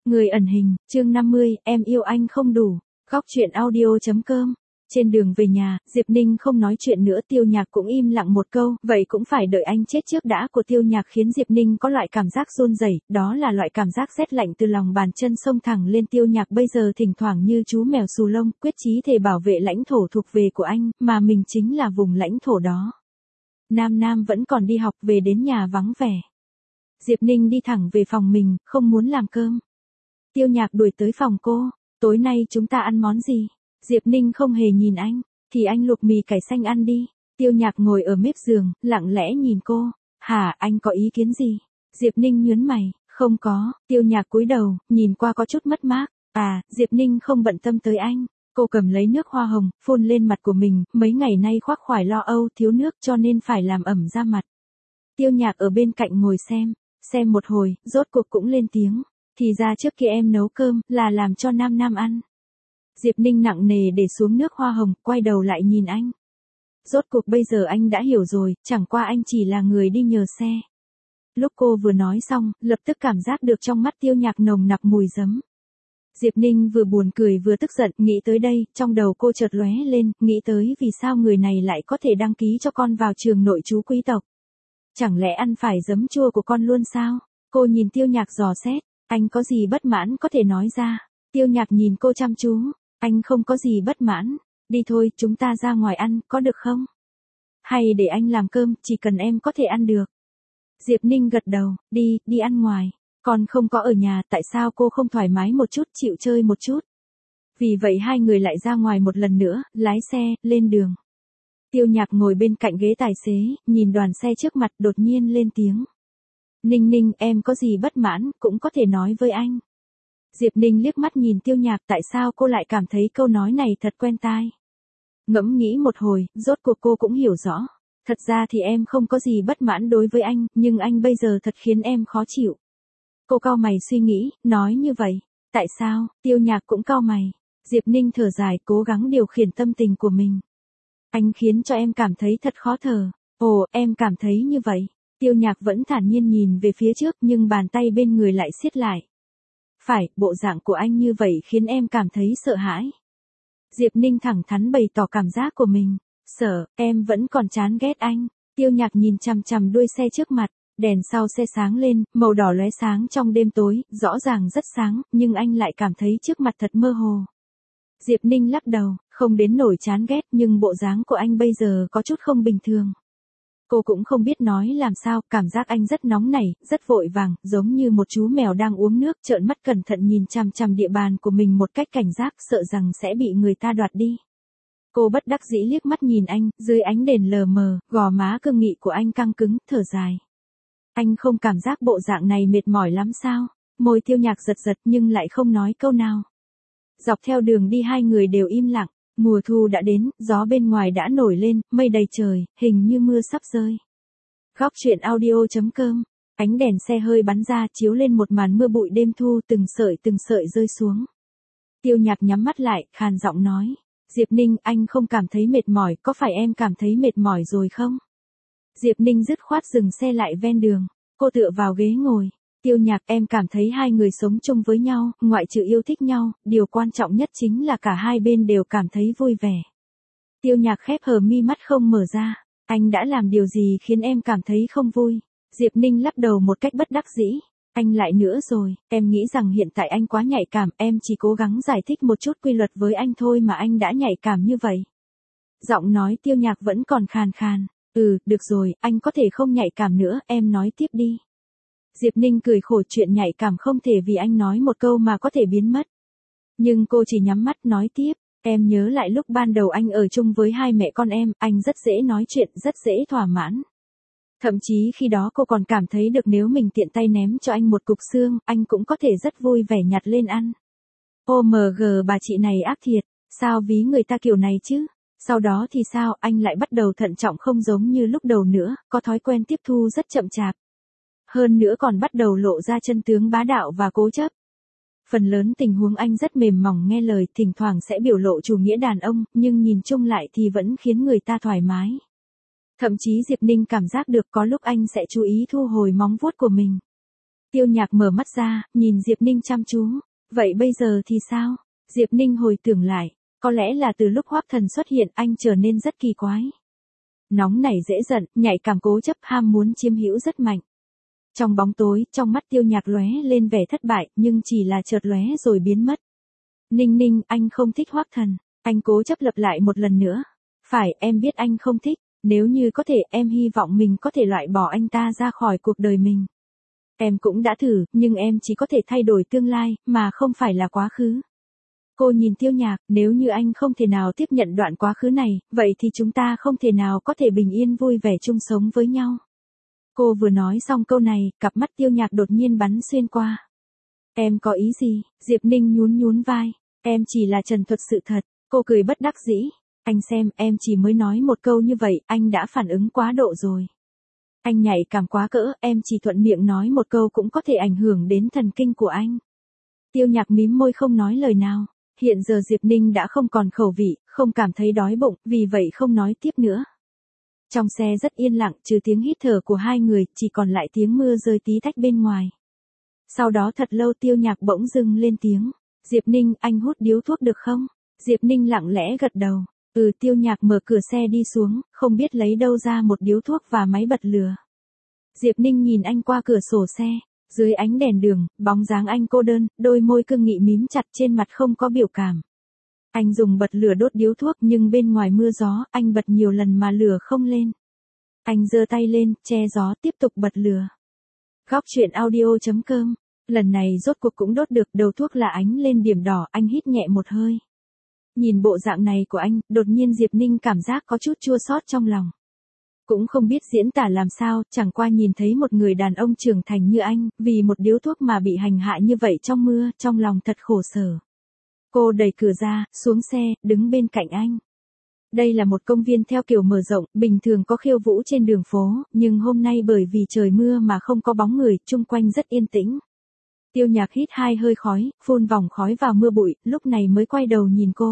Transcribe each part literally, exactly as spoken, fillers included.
Người ẩn hình, chương năm mươi, em yêu anh không đủ. Góc truyện audio.com. Trên đường về nhà, Diệp Ninh không nói chuyện nữa, Tiêu Nhạc cũng im lặng một câu, vậy cũng phải đợi anh chết trước đã của Tiêu Nhạc khiến Diệp Ninh có loại cảm giác run rẩy, đó là loại cảm giác rét lạnh từ lòng bàn chân xông thẳng lên. Tiêu Nhạc bây giờ thỉnh thoảng như chú mèo xù lông, quyết chí thề bảo vệ lãnh thổ thuộc về của anh, mà mình chính là vùng lãnh thổ đó. Nam Nam vẫn còn đi học, về đến nhà vắng vẻ. Diệp Ninh đi thẳng về phòng mình, không muốn làm cơm. Tiêu Nhạc đuổi tới phòng cô, tối nay chúng ta ăn món gì? Diệp Ninh không hề nhìn anh, thì anh luộc mì cải xanh ăn đi. Tiêu Nhạc ngồi ở mép giường, lặng lẽ nhìn cô, hả, anh có ý kiến gì? Diệp Ninh nhướng mày, không có. Tiêu Nhạc cúi đầu, nhìn qua có chút mất mát, à, Diệp Ninh không bận tâm tới anh. Cô cầm lấy nước hoa hồng, phun lên mặt của mình, mấy ngày nay khoác khoải lo âu thiếu nước cho nên phải làm ẩm da mặt. Tiêu Nhạc ở bên cạnh ngồi xem, xem một hồi, rốt cuộc cũng lên tiếng. Thì ra trước kia em nấu cơm, là làm cho Nam Nam ăn. Diệp Ninh nặng nề để xuống nước hoa hồng, quay đầu lại nhìn anh. Rốt cuộc bây giờ anh đã hiểu rồi, chẳng qua anh chỉ là người đi nhờ xe. Lúc cô vừa nói xong, lập tức cảm giác được trong mắt Tiêu Nhạc nồng nặc mùi giấm. Diệp Ninh vừa buồn cười vừa tức giận, nghĩ tới đây, trong đầu cô chợt lóe lên, nghĩ tới vì sao người này lại có thể đăng ký cho con vào trường nội trú quý tộc. Chẳng lẽ ăn phải giấm chua của con luôn sao? Cô nhìn Tiêu Nhạc dò xét, anh có gì bất mãn có thể nói ra. Tiêu Nhạc nhìn cô chăm chú, anh không có gì bất mãn, đi thôi, chúng ta ra ngoài ăn, có được không? Hay để anh làm cơm, chỉ cần em có thể ăn được. Diệp Ninh gật đầu, đi, đi ăn ngoài. Còn không có ở nhà, tại sao cô không thoải mái một chút, chịu chơi một chút? Vì vậy hai người lại ra ngoài một lần nữa, lái xe, lên đường. Tiêu Nhạc ngồi bên cạnh ghế tài xế, nhìn đoàn xe trước mặt, đột nhiên lên tiếng. Ninh Ninh, em có gì bất mãn, cũng có thể nói với anh. Diệp Ninh liếc mắt nhìn Tiêu Nhạc, tại sao cô lại cảm thấy câu nói này thật quen tai. Ngẫm nghĩ một hồi, rốt cuộc cô cũng hiểu rõ. Thật ra thì em không có gì bất mãn đối với anh, nhưng anh bây giờ thật khiến em khó chịu. Cô cau mày suy nghĩ, nói như vậy. Tại sao? Tiêu Nhạc cũng cau mày. Diệp Ninh thở dài, cố gắng điều khiển tâm tình của mình. Anh khiến cho em cảm thấy thật khó thở. Ồ, em cảm thấy như vậy. Tiêu Nhạc vẫn thản nhiên nhìn về phía trước nhưng bàn tay bên người lại siết lại. Phải, bộ dạng của anh như vậy khiến em cảm thấy sợ hãi. Diệp Ninh thẳng thắn bày tỏ cảm giác của mình. Sợ, em vẫn còn chán ghét anh. Tiêu Nhạc nhìn chằm chằm đuôi xe trước mặt, đèn sau xe sáng lên, màu đỏ lóe sáng trong đêm tối, rõ ràng rất sáng, nhưng anh lại cảm thấy trước mặt thật mơ hồ. Diệp Ninh lắc đầu, không đến nổi chán ghét nhưng bộ dáng của anh bây giờ có chút không bình thường. Cô cũng không biết nói làm sao, cảm giác anh rất nóng nảy, rất vội vàng, giống như một chú mèo đang uống nước, trợn mắt cẩn thận nhìn chằm chằm địa bàn của mình một cách cảnh giác, sợ rằng sẽ bị người ta đoạt đi. Cô bất đắc dĩ liếc mắt nhìn anh, dưới ánh đèn lờ mờ, gò má cương nghị của anh căng cứng, thở dài. Anh không cảm giác bộ dạng này mệt mỏi lắm sao? Môi Tiêu Nhạc giật giật nhưng lại không nói câu nào. Dọc theo đường đi hai người đều im lặng. Mùa thu đã đến, gió bên ngoài đã nổi lên, mây đầy trời, hình như mưa sắp rơi. Góc truyện audio.com. Ánh đèn xe hơi bắn ra, chiếu lên một màn mưa bụi đêm thu, từng sợi từng sợi rơi xuống. Tiêu Nhạc nhắm mắt lại, khàn giọng nói. Diệp Ninh, anh không cảm thấy mệt mỏi, có phải em cảm thấy mệt mỏi rồi không? Diệp Ninh dứt khoát dừng xe lại ven đường. Cô tựa vào ghế ngồi. Tiêu Nhạc, em cảm thấy hai người sống chung với nhau, ngoại trừ yêu thích nhau, điều quan trọng nhất chính là cả hai bên đều cảm thấy vui vẻ. Tiêu Nhạc khép hờ mi mắt không mở ra. Anh đã làm điều gì khiến em cảm thấy không vui? Diệp Ninh lắc đầu một cách bất đắc dĩ. Anh lại nữa rồi, em nghĩ rằng hiện tại anh quá nhạy cảm, em chỉ cố gắng giải thích một chút quy luật với anh thôi mà anh đã nhạy cảm như vậy. Giọng nói Tiêu Nhạc vẫn còn khàn khàn. Ừ, được rồi, anh có thể không nhạy cảm nữa, em nói tiếp đi. Diệp Ninh cười khổ, chuyện nhạy cảm không thể vì anh nói một câu mà có thể biến mất. Nhưng cô chỉ nhắm mắt nói tiếp, em nhớ lại lúc ban đầu anh ở chung với hai mẹ con em, anh rất dễ nói chuyện, rất dễ thỏa mãn. Thậm chí khi đó cô còn cảm thấy được nếu mình tiện tay ném cho anh một cục xương, anh cũng có thể rất vui vẻ nhặt lên ăn. ô em giê bà chị này ác thiệt, sao ví người ta kiểu này chứ? Sau đó thì sao, anh lại bắt đầu thận trọng không giống như lúc đầu nữa, có thói quen tiếp thu rất chậm chạp. Hơn nữa còn bắt đầu lộ ra chân tướng bá đạo và cố chấp. Phần lớn tình huống anh rất mềm mỏng nghe lời, thỉnh thoảng sẽ biểu lộ chủ nghĩa đàn ông, nhưng nhìn chung lại thì vẫn khiến người ta thoải mái. Thậm chí Diệp Ninh cảm giác được có lúc anh sẽ chú ý thu hồi móng vuốt của mình. Tiêu Nhạc mở mắt ra, nhìn Diệp Ninh chăm chú. Vậy bây giờ thì sao? Diệp Ninh hồi tưởng lại. Có lẽ là từ lúc Hoắc Thần xuất hiện anh trở nên rất kỳ quái. Nóng nảy dễ giận, nhạy cảm cố chấp ham muốn chiếm hữu rất mạnh. Trong bóng tối, trong mắt Tiêu Nhạc lóe lên vẻ thất bại, nhưng chỉ là chợt lóe rồi biến mất. Ninh Ninh, anh không thích Hoắc Thần. Anh cố chấp lặp lại một lần nữa. Phải, em biết anh không thích. Nếu như có thể, em hy vọng mình có thể loại bỏ anh ta ra khỏi cuộc đời mình. Em cũng đã thử, nhưng em chỉ có thể thay đổi tương lai, mà không phải là quá khứ. Cô nhìn Tiêu Nhạc, nếu như anh không thể nào tiếp nhận đoạn quá khứ này, vậy thì chúng ta không thể nào có thể bình yên vui vẻ chung sống với nhau. Cô vừa nói xong câu này, cặp mắt Tiêu Nhạc đột nhiên bắn xuyên qua. Em có ý gì? Diệp Ninh nhún nhún vai. Em chỉ là trần thuật sự thật. Cô cười bất đắc dĩ. Anh xem, em chỉ mới nói một câu như vậy, anh đã phản ứng quá độ rồi. Anh nhạy cảm quá cỡ, em chỉ thuận miệng nói một câu cũng có thể ảnh hưởng đến thần kinh của anh. Tiêu Nhạc mím môi không nói lời nào. Hiện giờ Diệp Ninh đã không còn khẩu vị, không cảm thấy đói bụng, vì vậy không nói tiếp nữa. Trong xe rất yên lặng, trừ tiếng hít thở của hai người, chỉ còn lại tiếng mưa rơi tí tách bên ngoài. Sau đó thật lâu Tiêu Nhạc bỗng dưng lên tiếng. Diệp Ninh, anh hút điếu thuốc được không? Diệp Ninh lặng lẽ gật đầu. Ừ. Tiêu Nhạc mở cửa xe đi xuống, không biết lấy đâu ra một điếu thuốc và máy bật lửa. Diệp Ninh nhìn anh qua cửa sổ xe. Dưới ánh đèn đường, bóng dáng anh cô đơn, đôi môi cương nghị mím chặt, trên mặt không có biểu cảm. Anh dùng bật lửa đốt điếu thuốc, nhưng bên ngoài mưa gió, anh bật nhiều lần mà lửa không lên. Anh giơ tay lên, che gió, tiếp tục bật lửa. Góc truyện audio chấm com. Lần này rốt cuộc cũng đốt được, đầu thuốc là ánh lên điểm đỏ, anh hít nhẹ một hơi. Nhìn bộ dạng này của anh, đột nhiên Diệp Ninh cảm giác có chút chua xót trong lòng. Cũng không biết diễn tả làm sao, chẳng qua nhìn thấy một người đàn ông trưởng thành như anh, vì một điếu thuốc mà bị hành hạ như vậy trong mưa, trong lòng thật khổ sở. Cô đẩy cửa ra, xuống xe, đứng bên cạnh anh. Đây là một công viên theo kiểu mở rộng, bình thường có khiêu vũ trên đường phố, nhưng hôm nay bởi vì trời mưa mà không có bóng người, chung quanh rất yên tĩnh. Tiêu Nhạc hít hai hơi khói, phun vòng khói vào mưa bụi, lúc này mới quay đầu nhìn cô.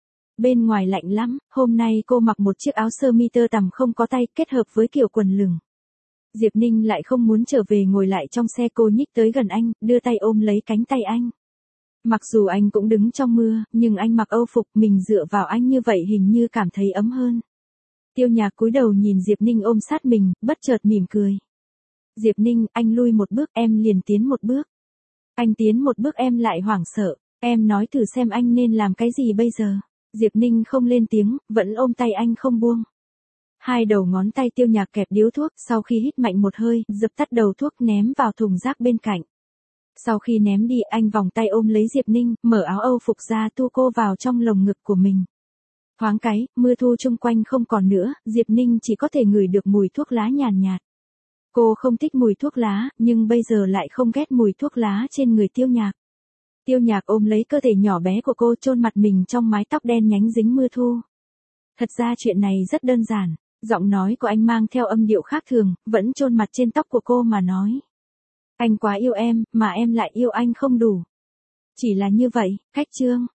Bên ngoài lạnh lắm, hôm nay cô mặc một chiếc áo sơ mi tơ tằm không có tay, kết hợp với kiểu quần lửng. Diệp Ninh lại không muốn trở về, ngồi lại trong xe, cô nhích tới gần anh, đưa tay ôm lấy cánh tay anh. Mặc dù anh cũng đứng trong mưa, nhưng anh mặc âu phục, mình dựa vào anh như vậy hình như cảm thấy ấm hơn. Tiêu Nhạc cúi đầu nhìn Diệp Ninh ôm sát mình, bất chợt mỉm cười. Diệp Ninh, anh lui một bước, em liền tiến một bước. Anh tiến một bước, em lại hoảng sợ. Em nói thử xem anh nên làm cái gì bây giờ. Diệp Ninh không lên tiếng, vẫn ôm tay anh không buông. Hai đầu ngón tay Tiêu Nhạc kẹp điếu thuốc, sau khi hít mạnh một hơi, dập tắt đầu thuốc, ném vào thùng rác bên cạnh. Sau khi ném đi, anh vòng tay ôm lấy Diệp Ninh, mở áo âu phục ra, thu cô vào trong lồng ngực của mình. Thoáng cái, mưa thu chung quanh không còn nữa, Diệp Ninh chỉ có thể ngửi được mùi thuốc lá nhàn nhạt. Cô không thích mùi thuốc lá, nhưng bây giờ lại không ghét mùi thuốc lá trên người Tiêu Nhạc. Tiêu Nhạc ôm lấy cơ thể nhỏ bé của cô, chôn mặt mình trong mái tóc đen nhánh dính mưa thu. Thật ra chuyện này rất đơn giản, giọng nói của anh mang theo âm điệu khác thường, vẫn chôn mặt trên tóc của cô mà nói. Anh quá yêu em, mà em lại yêu anh không đủ. Chỉ là như vậy, cách chương.